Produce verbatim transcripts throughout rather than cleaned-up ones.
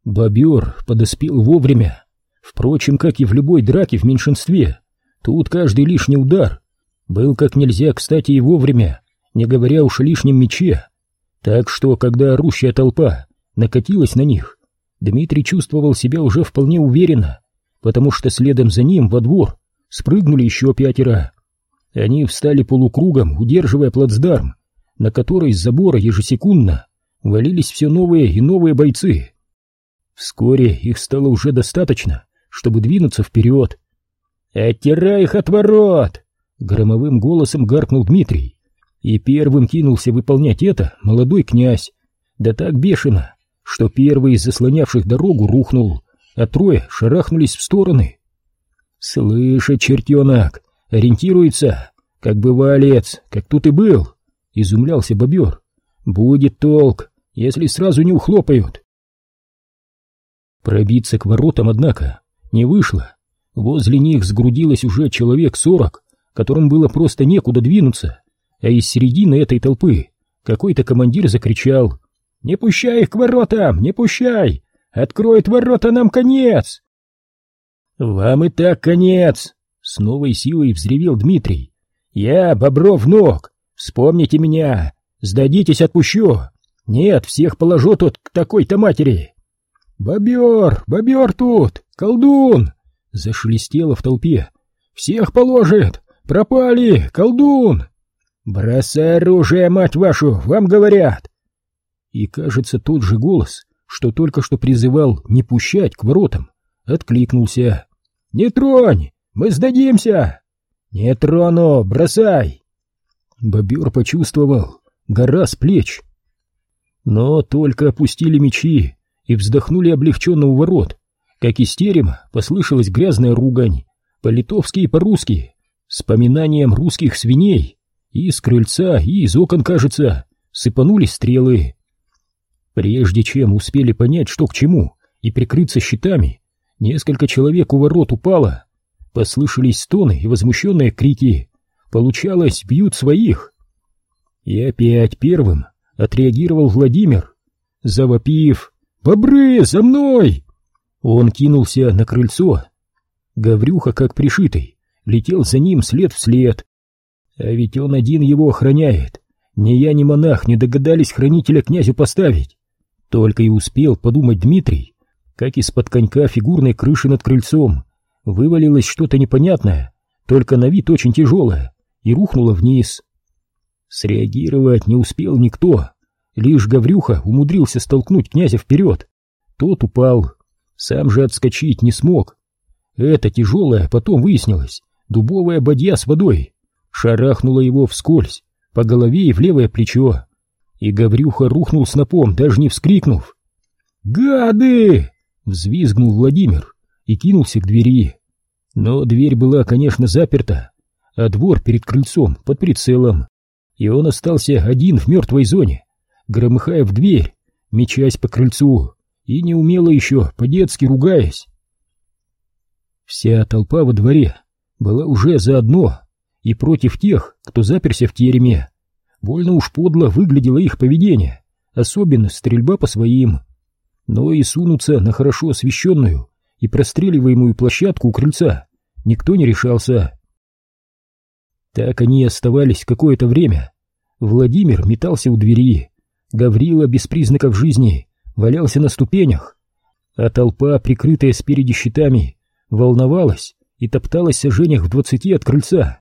Бобер подоспел вовремя. Впрочем, как и в любой драке в меньшинстве, тут каждый лишний удар был как нельзя кстати и вовремя, не говоря уж о лишнем мече. Так что, когда орущая толпа накатилась на них, Дмитрий чувствовал себя уже вполне уверенно, потому что следом за ним во двор спрыгнули еще пятеро. Они встали полукругом, удерживая плацдарм, на который из забора ежесекундно валились все новые и новые бойцы. Вскоре их стало уже достаточно, чтобы двинуться вперед. «Оттирай их от ворот!» — громовым голосом гаркнул Дмитрий. И первым кинулся выполнять это молодой князь, да так бешено, что первый из заслонявших дорогу рухнул, а трое шарахнулись в стороны. «Слышь, чертенок, ориентируется, как бывалец, как тут и был», — изумлялся Бобер. «Будет толк, если сразу не ухлопают». Пробиться к воротам, однако, не вышло. Возле них сгрудилось уже человек сорок, которым было просто некуда двинуться, а из середины этой толпы какой-то командир закричал: «Не пущай их к воротам, не пущай! Откроет ворота, нам конец!» «Вам и так конец!» — с новой силой взревел Дмитрий. «Я Бобров внук, вспомните меня, сдадитесь, отпущу! Нет, всех положу тут к такой-то матери!» «Бобер! Бобер тут! Колдун!» — зашелестело в толпе. «Всех положит! Пропали! Колдун!» «Бросай оружие, мать вашу! Вам говорят!» И, кажется, тот же голос, что только что призывал не пущать к воротам, откликнулся. «Не тронь! Мы сдадимся!» «Не трону! Бросай!» Бобер почувствовал гора с плеч. Но только опустили мечи и вздохнули облегченно у ворот, как из терема послышалась грязная ругань, по-литовски и по-русски, с поминанием русских свиней, и с крыльца, и из окон, кажется, сыпанулись стрелы. Прежде чем успели понять, что к чему, и прикрыться щитами, несколько человек у ворот упало, послышались стоны и возмущенные крики. Получалось, бьют своих. И опять первым отреагировал Владимир, завопив: «Бобры, за мной!» Он кинулся на крыльцо. Гаврюха, как пришитый, летел за ним след в след. А ведь он один его охраняет. Ни я, ни монах не догадались хранителя князю поставить. Только и успел подумать Дмитрий, как из-под конька фигурной крыши над крыльцом вывалилось что-то непонятное, только на вид очень тяжелое, и рухнуло вниз. Среагировать не успел никто. Лишь Гаврюха умудрился столкнуть князя вперед. Тот упал, сам же отскочить не смог. Это тяжелое, потом выяснилось, дубовая бадья с водой шарахнула его вскользь по голове и в левое плечо, и Гаврюха рухнул снопом, даже не вскрикнув. «Гады!» — взвизгнул Владимир и кинулся к двери. Но дверь была, конечно, заперта, а двор перед крыльцом под прицелом, и он остался один в мертвой зоне, громыхая в дверь, мечась по крыльцу и неумело еще по-детски ругаясь. Вся толпа во дворе была уже заодно и против тех, кто заперся в тереме. Больно уж подло выглядело их поведение, особенно стрельба по своим. Но и сунуться на хорошо освещенную и простреливаемую площадку у крыльца никто не решался. Так они и оставались какое-то время. Владимир метался у двери, Гаврила без признаков жизни валялся на ступенях, а толпа, прикрытая спереди щитами, волновалась и топталась в саженях в двадцати от крыльца.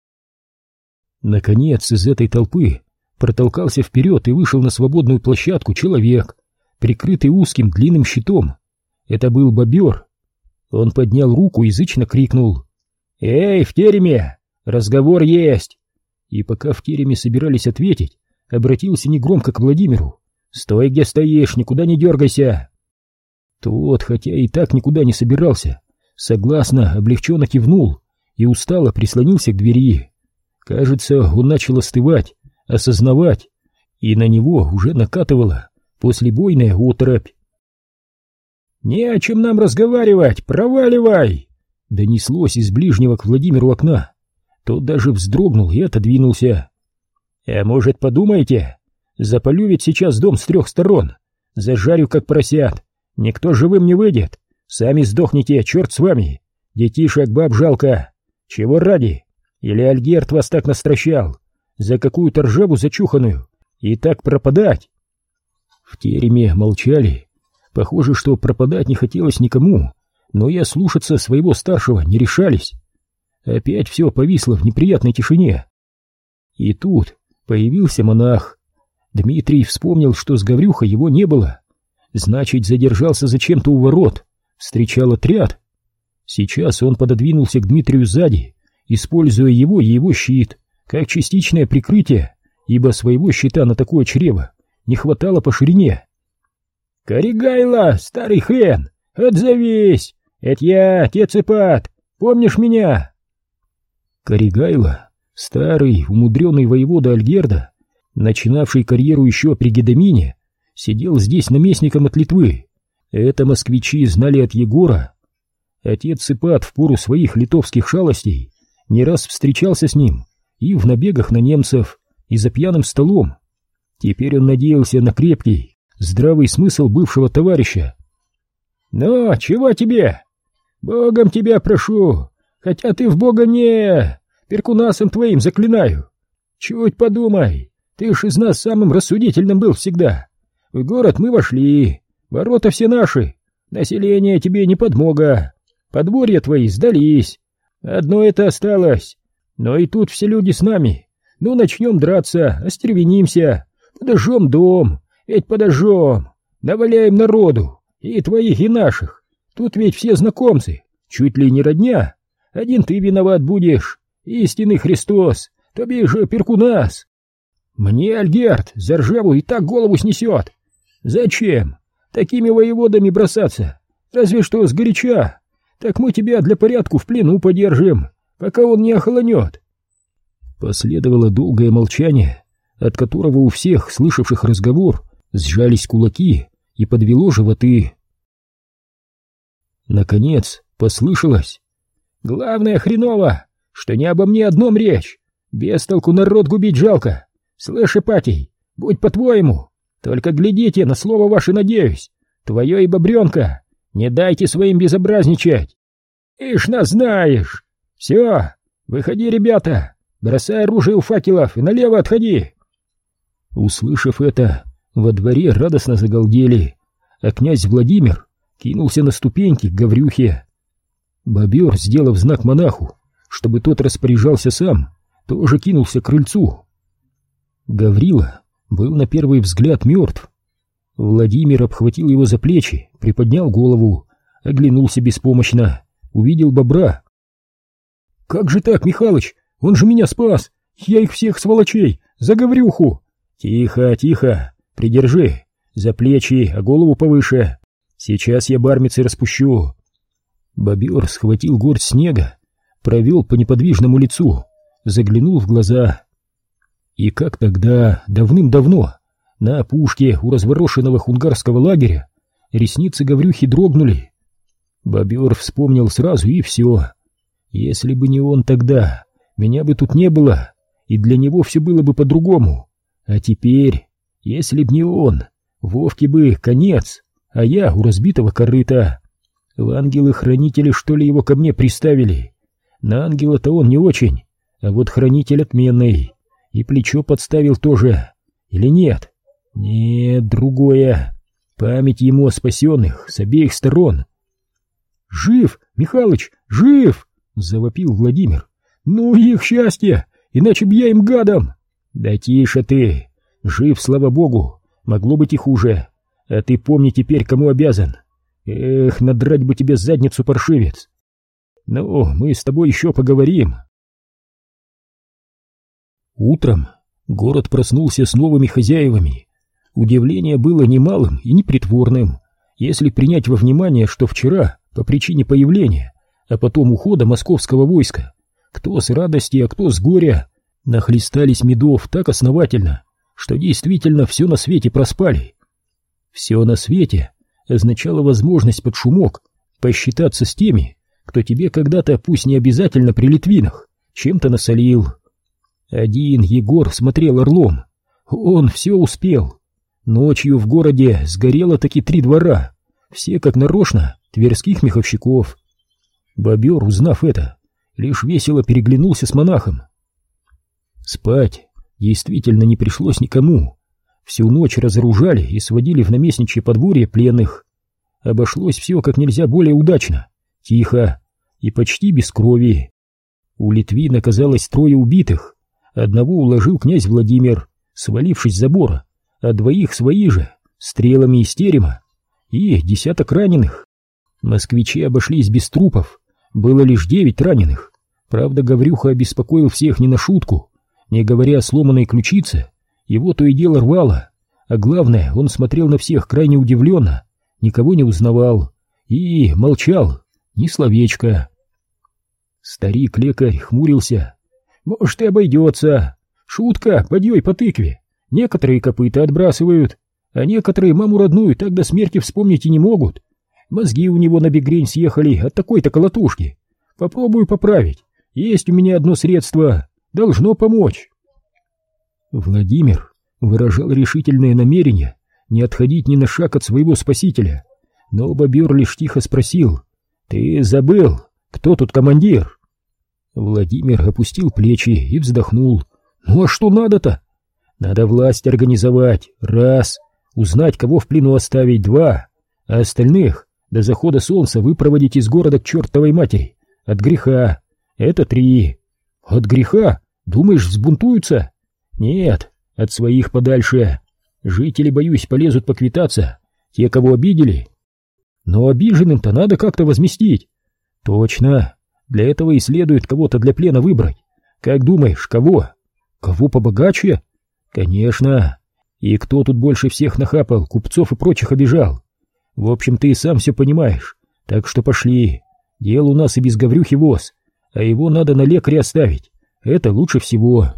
Наконец из этой толпы протолкался вперед и вышел на свободную площадку человек, прикрытый узким длинным щитом. Это был Бобер. Он поднял руку и язычно крикнул: «Эй, в тереме! Разговор есть!» И пока в тереме собирались ответить, обратился негромко к Владимиру: «Стой, где стоишь, никуда не дергайся!» Тот, хотя и так никуда не собирался, согласно облегченно кивнул и устало прислонился к двери. Кажется, он начал остывать, осознавать, и на него уже накатывала послебойная оторопь. «Не о чем нам разговаривать, проваливай!» Донеслось из ближнего к Владимиру окна. Тот даже вздрогнул и отодвинулся. «А может, подумайте? Запалю ведь сейчас дом с трех сторон, зажарю как поросят. Никто живым не выйдет. Сами сдохните, черт с вами. Детишек, баб жалко. Чего ради? Или Альгерт вас так настращал? За какую-то ржаву зачуханную? И так пропадать?» В тереме молчали. Похоже, что пропадать не хотелось никому, но и ослушаться своего старшего не решались. Опять все повисло в неприятной тишине. И тут появился монах. Дмитрий вспомнил, что с Гаврюхой его не было. Значит, задержался зачем-то у ворот, встречал отряд. Сейчас он пододвинулся к Дмитрию сзади, используя его и его щит как частичное прикрытие, ибо своего щита на такое чрево не хватало по ширине. «Коригайло, старый хрен, отзовись! Это я, отец Ипат, помнишь меня?» Коригайло, старый, умудренный воевода Альгерда, начинавший карьеру еще при Гедомине, сидел здесь наместником от Литвы. Это москвичи знали от Егора. Отец Ипат в пору своих литовских шалостей не раз встречался с ним и в набегах на немцев, и за пьяным столом. Теперь он надеялся на крепкий, здравый смысл бывшего товарища. «Ну, чего тебе? Богом тебя прошу, хотя ты в Бога не... Перкунасом твоим заклинаю. Чуть подумай, ты ж из нас самым рассудительным был всегда. В город мы вошли, ворота все наши, население тебе не подмога, подворья твои сдались, одно это осталось, но и тут все люди с нами. Ну, начнем драться, остервенимся, подожжем дом, ведь подожжем, наваляем народу, и твоих, и наших. Тут ведь все знакомцы, чуть ли не родня. Один ты виноват будешь, истинный Христос, тобі же Перкунас. Мне Альгерт за ржаву и так голову снесет. Зачем такими воеводами бросаться? Разве что сгоряча. Так мы тебя для порядку в плену подержим, пока он не охолонет». Последовало долгое молчание, от которого у всех, слышавших разговор, сжались кулаки и подвело животы. Наконец послышалось: «Главное хреново, что не обо мне одном речь. Без толку народ губить жалко. Слышь, Ипатий, будь по-твоему, только глядите, на слово ваше надеюсь. Твое и бобренка, не дайте своим безобразничать. Ишь нас знаешь. Все, выходи, ребята, бросай оружие у факелов и налево отходи». Услышав это, во дворе радостно загалдели, а князь Владимир кинулся на ступеньки к Гаврюхе. Бобер, сделав знак монаху, чтобы тот распоряжался сам, тоже кинулся к крыльцу. Гаврила был на первый взгляд мертв. Владимир обхватил его за плечи, приподнял голову, оглянулся беспомощно, увидел бобра. «Как же так, Михалыч? Он же меня спас! Я их всех, сволочей, за Гаврюху!» «Тихо, тихо, придержи, за плечи, а голову повыше. Сейчас я бармицы распущу». Бобер схватил горсть снега, провел по неподвижному лицу, заглянул в глаза. И как тогда, давным-давно, на опушке у разворошенного хунгарского лагеря, ресницы Гаврюхи дрогнули. Бобер вспомнил сразу, и все. Если бы не он тогда, меня бы тут не было, и для него все было бы по-другому. А теперь, если б не он, Вовке бы конец, а я у разбитого корыта. В ангелы-хранители, что ли, его ко мне приставили? На ангела-то он не очень, а вот хранитель отменный. И плечо подставил тоже. Или нет? Нет, другое. Память ему о спасенных с обеих сторон. «Жив, Михалыч, жив!» — завопил Владимир. «Ну, их счастье, иначе б я им гадом!» «Да тише ты! Жив, слава богу, могло быть и хуже. А ты помни теперь, кому обязан. Эх, надрать бы тебе задницу, паршивец! Ну, мы с тобой еще поговорим!» Утром город проснулся с новыми хозяевами. Удивление было немалым и непритворным, если принять во внимание, что вчера, по причине появления, а потом ухода московского войска, кто с радости, а кто с горя, нахлестались медов так основательно, что действительно все на свете проспали. Все на свете означало возможность под шумок посчитаться с теми, кто тебе когда-то, пусть не обязательно при литвинах, чем-то насолил. Один Егор смотрел орлом. Он все успел. Ночью в городе сгорело таки три двора. все как нарочно тверских меховщиков. Бобер, узнав это, лишь весело переглянулся с монахом. Спать действительно не пришлось никому. Всю ночь разоружали и сводили в наместничье подворье пленных. Обошлось все как нельзя более удачно, тихо и почти без крови. У Литвин оказалось трое убитых. Одного уложил князь Владимир, свалившись с забора, а двоих свои же, стрелами из терема, и десяток раненых. Москвичи обошлись без трупов, было лишь девять раненых. Правда, Гаврюха обеспокоил всех не на шутку, не говоря о сломанной ключице, его то и дело рвало, а главное, он смотрел на всех крайне удивленно, никого не узнавал и молчал, ни словечко. Старик-лекарь хмурился. Может, и обойдется. Шутка, подъей по тыкве. Некоторые копыта отбрасывают, а некоторые маму родную так до смерти вспомнить и не могут. Мозги у него на бекрень съехали от такой-то колотушки. Попробую поправить. Есть у меня одно средство. Должно помочь. Владимир выражал решительное намерение не отходить ни на шаг от своего спасителя, но бобер лишь тихо спросил: «Ты забыл, кто тут командир?» Владимир опустил плечи и вздохнул. «Ну а что надо-то?» «Надо власть организовать, раз, узнать, кого в плену оставить, два, а остальных до захода солнца выпроводить из города к чертовой матери, от греха, это три». «От греха? Думаешь, взбунтуются?» «Нет, от своих подальше. Жители, боюсь, полезут поквитаться, те, кого обидели. Но обиженным-то надо как-то возместить». «Точно. Для этого и следует кого-то для плена выбрать. Как думаешь, кого?» «Кого побогаче?» «Конечно. И кто тут больше всех нахапал, купцов и прочих обижал? В общем, ты и сам все понимаешь. Так что пошли. Дело у нас и без Гаврюхи воз, а его надо на лекаря оставить. Это лучше всего».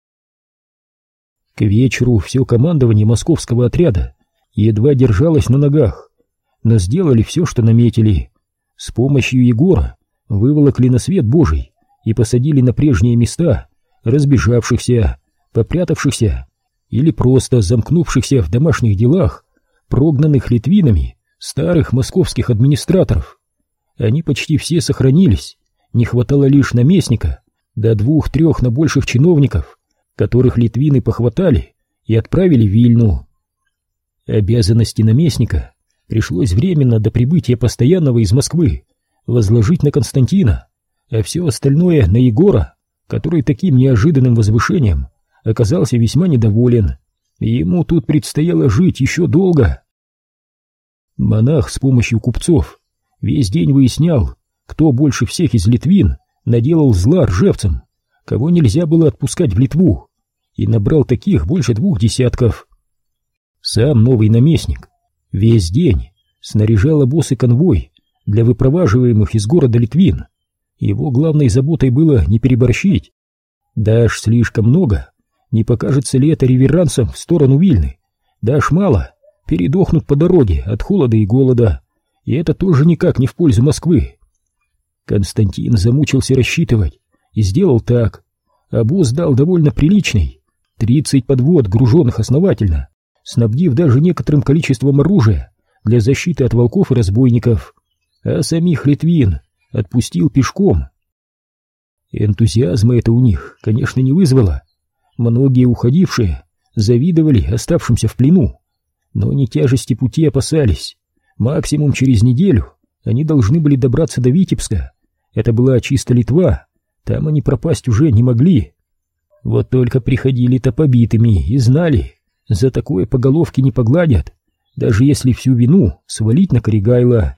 К вечеру все командование московского отряда едва держалось на ногах, но сделали все, что наметили. С помощью Егора выволокли на свет Божий и посадили на прежние места разбежавшихся, попрятавшихся или просто замкнувшихся в домашних делах, прогнанных литвинами старых московских администраторов. Они почти все сохранились, не хватало лишь наместника, до двух-трех на больших чиновников, которых литвины похватали и отправили в Вильну. Обязанности наместника пришлось временно до прибытия постоянного из Москвы возложить на Константина, а все остальное на Егора, который таким неожиданным возвышением оказался весьма недоволен, и ему тут предстояло жить еще долго. Монах с помощью купцов весь день выяснял, кто больше всех из литвин наделал зла ржевцам, кого нельзя было отпускать в Литву, и набрал таких больше двух десятков. Сам новый наместник весь день снаряжал обоз и конвой для выпроваживаемых из города литвин. Его главной заботой было не переборщить. Дашь слишком много, не покажется ли это реверансом в сторону Вильны. Дашь мало, передохнут по дороге от холода и голода, и это тоже никак не в пользу Москвы. Константин замучился рассчитывать и сделал так. Обоз дал довольно приличный, тридцать подвод, груженных основательно, снабдив даже некоторым количеством оружия для защиты от волков и разбойников, а самих литвин отпустил пешком. Энтузиазма это у них, конечно, не вызвало. Многие уходившие завидовали оставшимся в плену, но не тяжести пути опасались. Максимум через неделю они должны были добраться до Витебска. Это была чисто Литва, там они пропасть уже не могли. Вот только приходили-то побитыми и знали, за такое по головке не погладят, даже если всю вину свалить на Коригайло.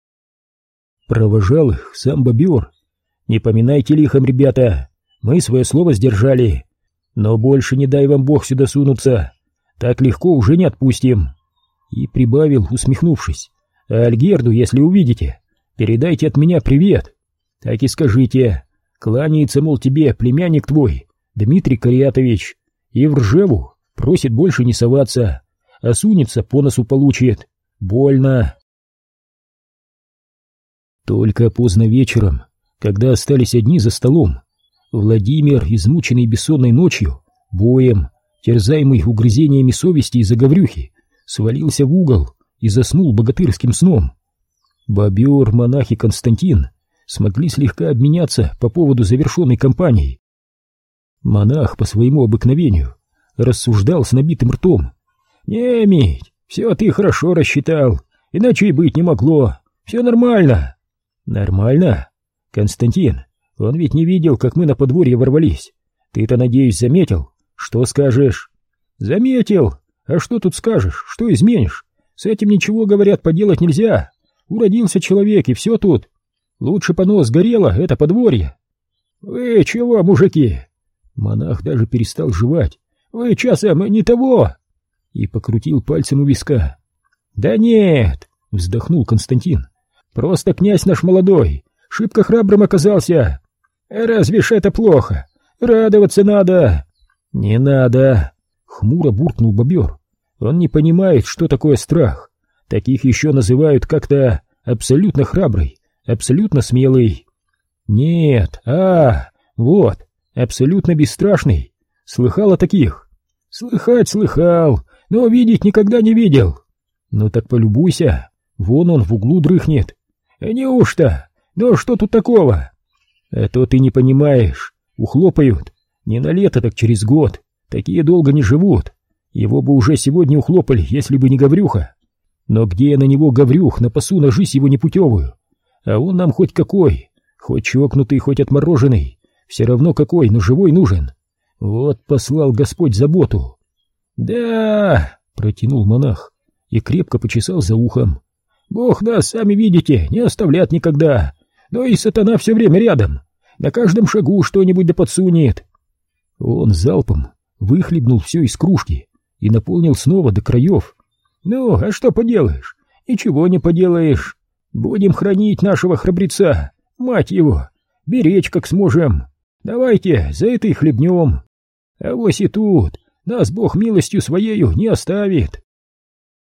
Провожал их сам бобер. «Не поминайте лихом, ребята, мы свое слово сдержали, но больше не дай вам Бог сюда сунуться, так легко уже не отпустим». И прибавил, усмехнувшись: «А Альгерду, если увидите, передайте от меня привет. Так и скажите, кланяется, мол, тебе племянник твой, Дмитрий Кариатович, и в Ржеву просит больше не соваться, а сунется, по носу получит. Больно». Только поздно вечером, когда остались одни за столом, Владимир, измученный бессонной ночью, боем, терзаемый угрызениями совести из-за Гаврюхи, свалился в угол и заснул богатырским сном. Бобер, монах и Константин смогли слегка обменяться по поводу завершенной кампании. Монах по своему обыкновению рассуждал с набитым ртом. «Не, Мить, все ты хорошо рассчитал, иначе и быть не могло, все нормально». «Нормально? Константин, он ведь не видел, как мы на подворье ворвались. Ты-то, надеюсь, заметил? Что скажешь?» «Заметил. А что тут скажешь, что изменишь? С этим ничего, говорят, поделать нельзя. Уродился человек, и все тут. Лучше понос сгорело, это подворье». «Вы чего, мужики?» Монах даже перестал жевать. «Вы часом не того?» И покрутил пальцем у виска. «Да нет», — вздохнул Константин. «Просто князь наш молодой, шибко храбрым оказался. Разве ж это плохо? Радоваться надо». «Не надо», — хмуро буркнул бобер. «Он не понимает, что такое страх. Таких еще называют как-то абсолютно храбрый, абсолютно смелый». «Нет, а, вот, абсолютно бесстрашный. Слыхал о таких?» «Слыхать слыхал, но видеть никогда не видел». «Ну так полюбуйся, вон он в углу дрыхнет». «Неужто? Да что тут такого?» «А то ты не понимаешь, ухлопают. Не на лето, так через год. Такие долго не живут. Его бы уже сегодня ухлопали, если бы не Гаврюха. Но где на него Гаврюх, на пасу нажись его непутевую. А он нам хоть какой, хоть чокнутый, хоть отмороженный, все равно какой, но живой нужен. Вот послал Господь заботу». «Да», — протянул монах и крепко почесал за ухом. «Бог нас, сами видите, не оставлят никогда. Но и сатана все время рядом. На каждом шагу что-нибудь да подсунет». Он залпом выхлебнул все из кружки и наполнил снова до краев. «Ну, а что поделаешь? Ничего не поделаешь. Будем хранить нашего храбреца, мать его, беречь как сможем. Давайте за это и хлебнем. А вось и тут нас Бог милостью своею не оставит».